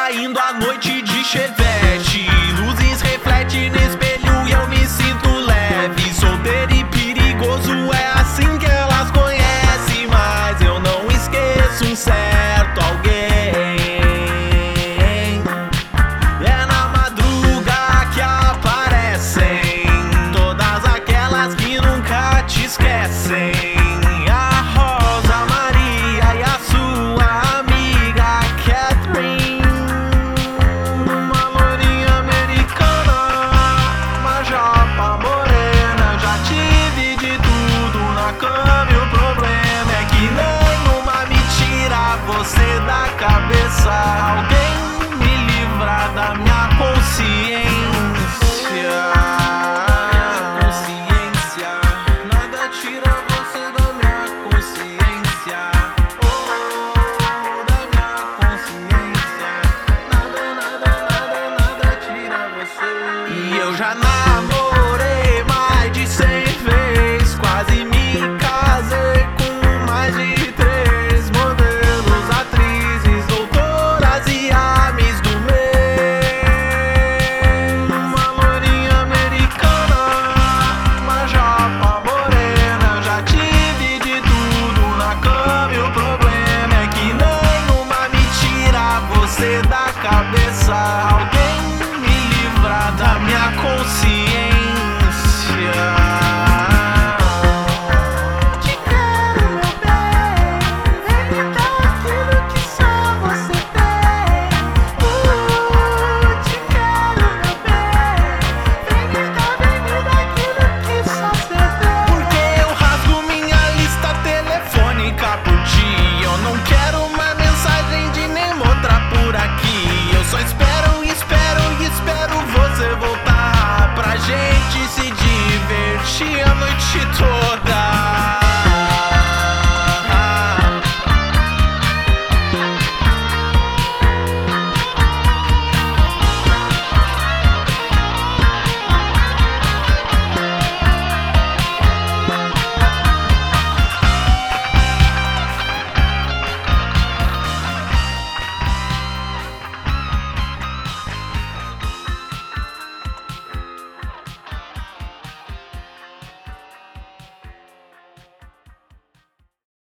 saindo à noite de chevette. Luzes refletem no espelho e eu me sinto leve. Solteiro e perigoso, é assim que elas conhecem. Mas eu não esqueço um certo alguém. É na madruga que aparecem todas aquelas que nunca te esquecem. Você da cabeça, alguém me livra da minha consciência. Consciência, nada tira você da minha consciência. Oh, da minha consciência. Nada tira você. E eu já namorei mais de 100 vezes, quase me casei com mais de 3 modelos. Você da cabeça, alguém